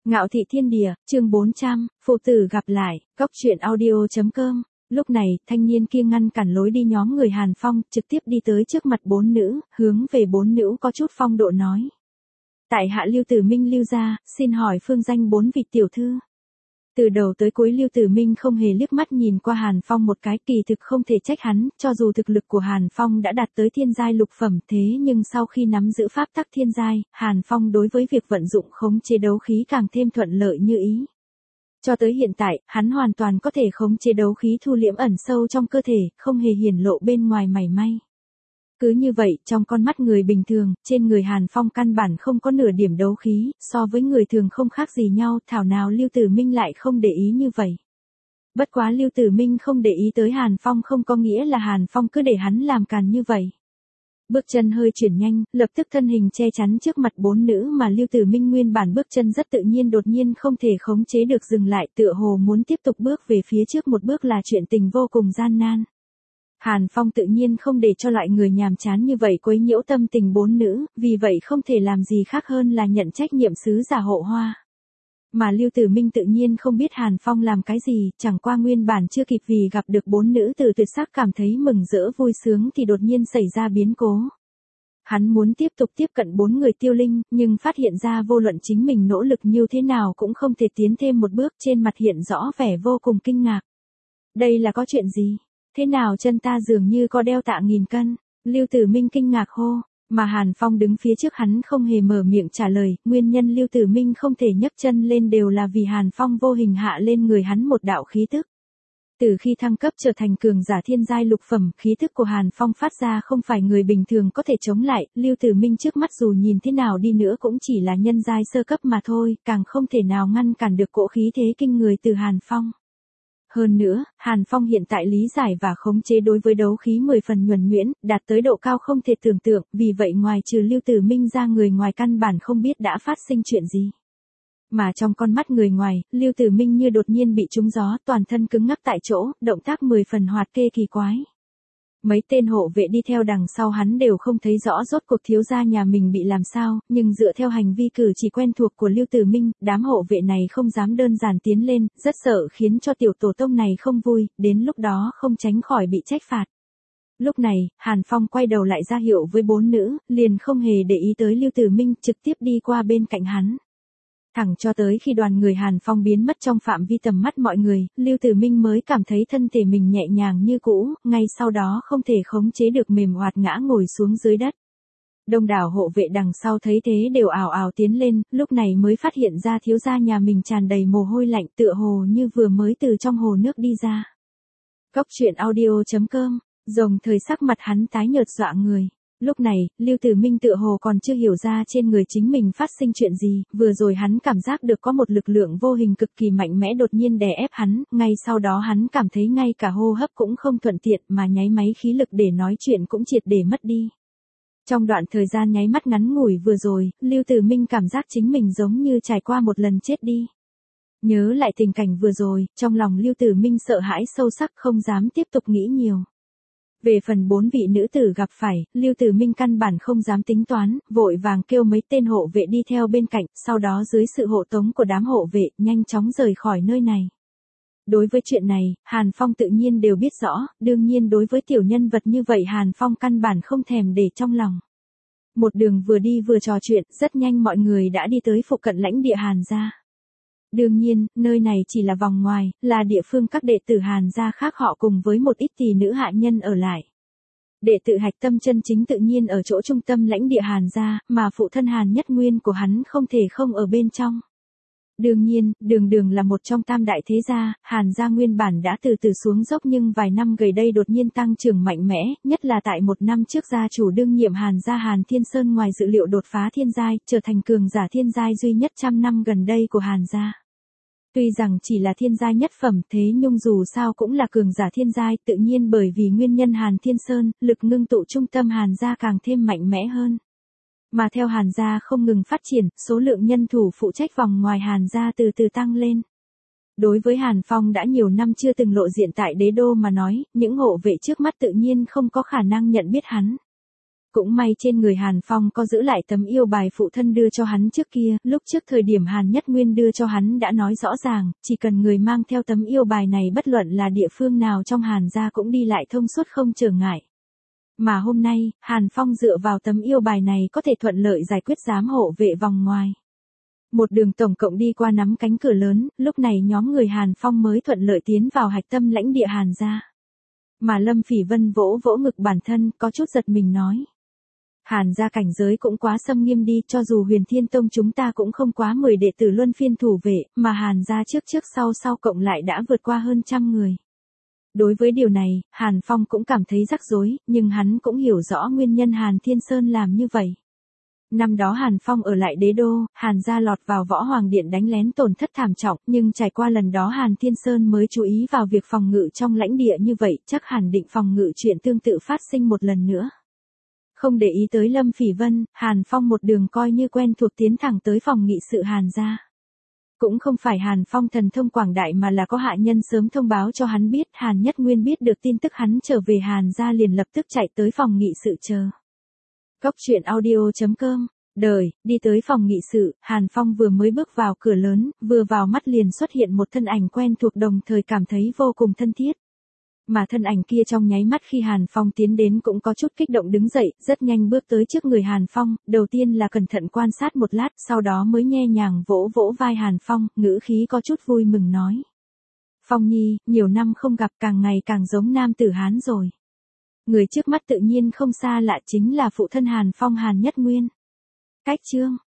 Ngạo thị thiên địa, chương 400, phụ tử gặp lại, góc truyện audio.com. Lúc này, thanh niên kia ngăn cản lối đi nhóm người Hàn Phong, trực tiếp đi tới trước mặt bốn nữ, hướng về bốn nữ có chút phong độ nói. Tại hạ Lưu Tử Minh Lưu gia, xin hỏi phương danh bốn vị tiểu thư. Từ đầu tới cuối Lưu Tử Minh không hề liếc mắt nhìn qua Hàn Phong một cái, kỳ thực không thể trách hắn, cho dù thực lực của Hàn Phong đã đạt tới thiên giai lục phẩm, thế nhưng sau khi nắm giữ pháp tắc thiên giai, Hàn Phong đối với việc vận dụng khống chế đấu khí càng thêm thuận lợi như ý. Cho tới hiện tại, hắn hoàn toàn có thể khống chế đấu khí thu liễm ẩn sâu trong cơ thể, không hề hiển lộ bên ngoài mảy may. Cứ như vậy, trong con mắt người bình thường, trên người Hàn Phong căn bản không có nửa điểm đấu khí, so với người thường không khác gì nhau, thảo nào Lưu Tử Minh lại không để ý như vậy. Bất quá Lưu Tử Minh không để ý tới Hàn Phong không có nghĩa là Hàn Phong cứ để hắn làm càn như vậy. Bước chân hơi chuyển nhanh, lập tức thân hình che chắn trước mặt bốn nữ mà Lưu Tử Minh nguyên bản bước chân rất tự nhiên đột nhiên không thể khống chế được dừng lại, tựa hồ muốn tiếp tục bước về phía trước một bước là chuyện tình vô cùng gian nan. Hàn Phong tự nhiên không để cho loại người nhàm chán như vậy quấy nhiễu tâm tình bốn nữ, vì vậy không thể làm gì khác hơn là nhận trách nhiệm sứ giả hộ hoa. Mà Lưu Tử Minh tự nhiên không biết Hàn Phong làm cái gì, chẳng qua nguyên bản chưa kịp vì gặp được bốn nữ tử tuyệt sắc cảm thấy mừng rỡ vui sướng thì đột nhiên xảy ra biến cố. Hắn muốn tiếp tục tiếp cận bốn người tiêu linh, nhưng phát hiện ra vô luận chính mình nỗ lực như thế nào cũng không thể tiến thêm một bước, trên mặt hiện rõ vẻ vô cùng kinh ngạc. Đây là có chuyện gì? Thế nào chân ta dường như có đeo tạ nghìn cân? Lưu Tử Minh kinh ngạc hô, mà Hàn Phong đứng phía trước hắn không hề mở miệng trả lời, nguyên nhân Lưu Tử Minh không thể nhấc chân lên đều là vì Hàn Phong vô hình hạ lên người hắn một đạo khí tức. Từ khi thăng cấp trở thành cường giả thiên giai lục phẩm, khí tức của Hàn Phong phát ra không phải người bình thường có thể chống lại, Lưu Tử Minh trước mắt dù nhìn thế nào đi nữa cũng chỉ là nhân giai sơ cấp mà thôi, càng không thể nào ngăn cản được cỗ khí thế kinh người từ Hàn Phong. Hơn nữa, Hàn Phong hiện tại lý giải và khống chế đối với đấu khí 10 phần nhuần nhuyễn, đạt tới độ cao không thể tưởng tượng, vì vậy ngoài trừ Lưu Tử Minh ra người ngoài căn bản không biết đã phát sinh chuyện gì. Mà trong con mắt người ngoài, Lưu Tử Minh như đột nhiên bị trúng gió, toàn thân cứng ngắc tại chỗ, động tác 10 phần hoạt kê kỳ quái. Mấy tên hộ vệ đi theo đằng sau hắn đều không thấy rõ rốt cuộc thiếu gia nhà mình bị làm sao, nhưng dựa theo hành vi cử chỉ quen thuộc của Lưu Tử Minh, đám hộ vệ này không dám đơn giản tiến lên, rất sợ khiến cho tiểu tổ tông này không vui, đến lúc đó không tránh khỏi bị trách phạt. Lúc này, Hàn Phong quay đầu lại ra hiệu với bốn nữ, liền không hề để ý tới Lưu Tử Minh, trực tiếp đi qua bên cạnh hắn. Thẳng cho tới khi đoàn người Hàn Phong biến mất trong phạm vi tầm mắt mọi người, Lưu Tử Minh mới cảm thấy thân thể mình nhẹ nhàng như cũ, ngay sau đó không thể khống chế được mềm hoạt ngã ngồi xuống dưới đất. Đông đảo hộ vệ đằng sau thấy thế đều ào ào tiến lên, lúc này mới phát hiện ra thiếu gia nhà mình tràn đầy mồ hôi lạnh tựa hồ như vừa mới từ trong hồ nước đi ra. Góc truyện audio.com, rồng thời sắc mặt hắn tái nhợt dọa người. Lúc này, Lưu Tử Minh tựa hồ còn chưa hiểu ra trên người chính mình phát sinh chuyện gì, vừa rồi hắn cảm giác được có một lực lượng vô hình cực kỳ mạnh mẽ đột nhiên đè ép hắn, ngay sau đó hắn cảm thấy ngay cả hô hấp cũng không thuận tiện mà nháy máy khí lực để nói chuyện cũng triệt để mất đi. Trong đoạn thời gian nháy mắt ngắn ngủi vừa rồi, Lưu Tử Minh cảm giác chính mình giống như trải qua một lần chết đi. Nhớ lại tình cảnh vừa rồi, trong lòng Lưu Tử Minh sợ hãi sâu sắc không dám tiếp tục nghĩ nhiều. Về phần bốn vị nữ tử gặp phải, Lưu Tử Minh căn bản không dám tính toán, vội vàng kêu mấy tên hộ vệ đi theo bên cạnh, sau đó dưới sự hộ tống của đám hộ vệ, nhanh chóng rời khỏi nơi này. Đối với chuyện này, Hàn Phong tự nhiên đều biết rõ, đương nhiên đối với tiểu nhân vật như vậy Hàn Phong căn bản không thèm để trong lòng. Một đường vừa đi vừa trò chuyện, rất nhanh mọi người đã đi tới phụ cận lãnh địa Hàn gia. Đương nhiên, nơi này chỉ là vòng ngoài, là địa phương các đệ tử Hàn gia khác họ cùng với một ít tỷ nữ hạ nhân ở lại. Đệ tử hạch tâm chân chính tự nhiên ở chỗ trung tâm lãnh địa Hàn gia, mà phụ thân Hàn Nhất Nguyên của hắn không thể không ở bên trong. Đương nhiên, Đường là một trong tam đại thế gia, Hàn gia nguyên bản đã từ từ xuống dốc nhưng vài năm gần đây đột nhiên tăng trưởng mạnh mẽ, nhất là tại một năm trước gia chủ đương nhiệm Hàn gia Hàn Thiên Sơn ngoài dự liệu đột phá thiên giai, trở thành cường giả thiên giai duy nhất trăm năm gần đây của Hàn gia. Tuy rằng chỉ là thiên giai nhất phẩm thế nhưng dù sao cũng là cường giả thiên giai, tự nhiên bởi vì nguyên nhân Hàn Thiên Sơn, lực ngưng tụ trung tâm Hàn gia càng thêm mạnh mẽ hơn. Mà theo Hàn gia không ngừng phát triển, số lượng nhân thủ phụ trách vòng ngoài Hàn gia từ từ tăng lên. Đối với Hàn Phong đã nhiều năm chưa từng lộ diện tại đế đô mà nói, những hộ vệ trước mắt tự nhiên không có khả năng nhận biết hắn. Cũng may trên người Hàn Phong có giữ lại tấm yêu bài phụ thân đưa cho hắn trước kia, lúc trước thời điểm Hàn Nhất Nguyên đưa cho hắn đã nói rõ ràng, chỉ cần người mang theo tấm yêu bài này bất luận là địa phương nào trong Hàn gia cũng đi lại thông suốt không trở ngại. Mà hôm nay, Hàn Phong dựa vào tấm yêu bài này có thể thuận lợi giải quyết giám hộ vệ vòng ngoài. Một đường tổng cộng đi qua nắm cánh cửa lớn, lúc này nhóm người Hàn Phong mới thuận lợi tiến vào hạch tâm lãnh địa Hàn gia. Mà Lâm Phỉ Vân vỗ vỗ ngực bản thân, có chút giật mình nói. Hàn gia cảnh giới cũng quá xâm nghiêm đi, cho dù Huyền Thiên Tông chúng ta cũng không quá 10 đệ tử luân phiên thủ vệ, mà Hàn gia trước sau cộng lại đã vượt qua hơn 100 người. Đối với điều này, Hàn Phong cũng cảm thấy rắc rối, nhưng hắn cũng hiểu rõ nguyên nhân Hàn Thiên Sơn làm như vậy. Năm đó Hàn Phong ở lại đế đô, Hàn gia lọt vào Võ Hoàng Điện đánh lén tổn thất thảm trọng, nhưng trải qua lần đó Hàn Thiên Sơn mới chú ý vào việc phòng ngự trong lãnh địa như vậy, chắc hẳn định phòng ngự chuyện tương tự phát sinh một lần nữa. Không để ý tới Lâm Phỉ Vân, Hàn Phong một đường coi như quen thuộc tiến thẳng tới phòng nghị sự Hàn gia. Cũng không phải Hàn Phong thần thông quảng đại mà là có hạ nhân sớm thông báo cho hắn biết, Hàn Nhất Nguyên biết được tin tức hắn trở về Hàn gia liền lập tức chạy tới phòng nghị sự chờ. Góc truyện audio.com, đi tới phòng nghị sự, Hàn Phong vừa mới bước vào cửa lớn, vừa vào mắt liền xuất hiện một thân ảnh quen thuộc đồng thời cảm thấy vô cùng thân thiết. Mà thân ảnh kia trong nháy mắt khi Hàn Phong tiến đến cũng có chút kích động đứng dậy, rất nhanh bước tới trước người Hàn Phong, đầu tiên là cẩn thận quan sát một lát, sau đó mới nhẹ nhàng vỗ vỗ vai Hàn Phong, ngữ khí có chút vui mừng nói. Phong Nhi, nhiều năm không gặp càng ngày càng giống nam tử Hán rồi. Người trước mắt tự nhiên không xa lạ chính là phụ thân Hàn Phong Hàn Nhất Nguyên. Cách chương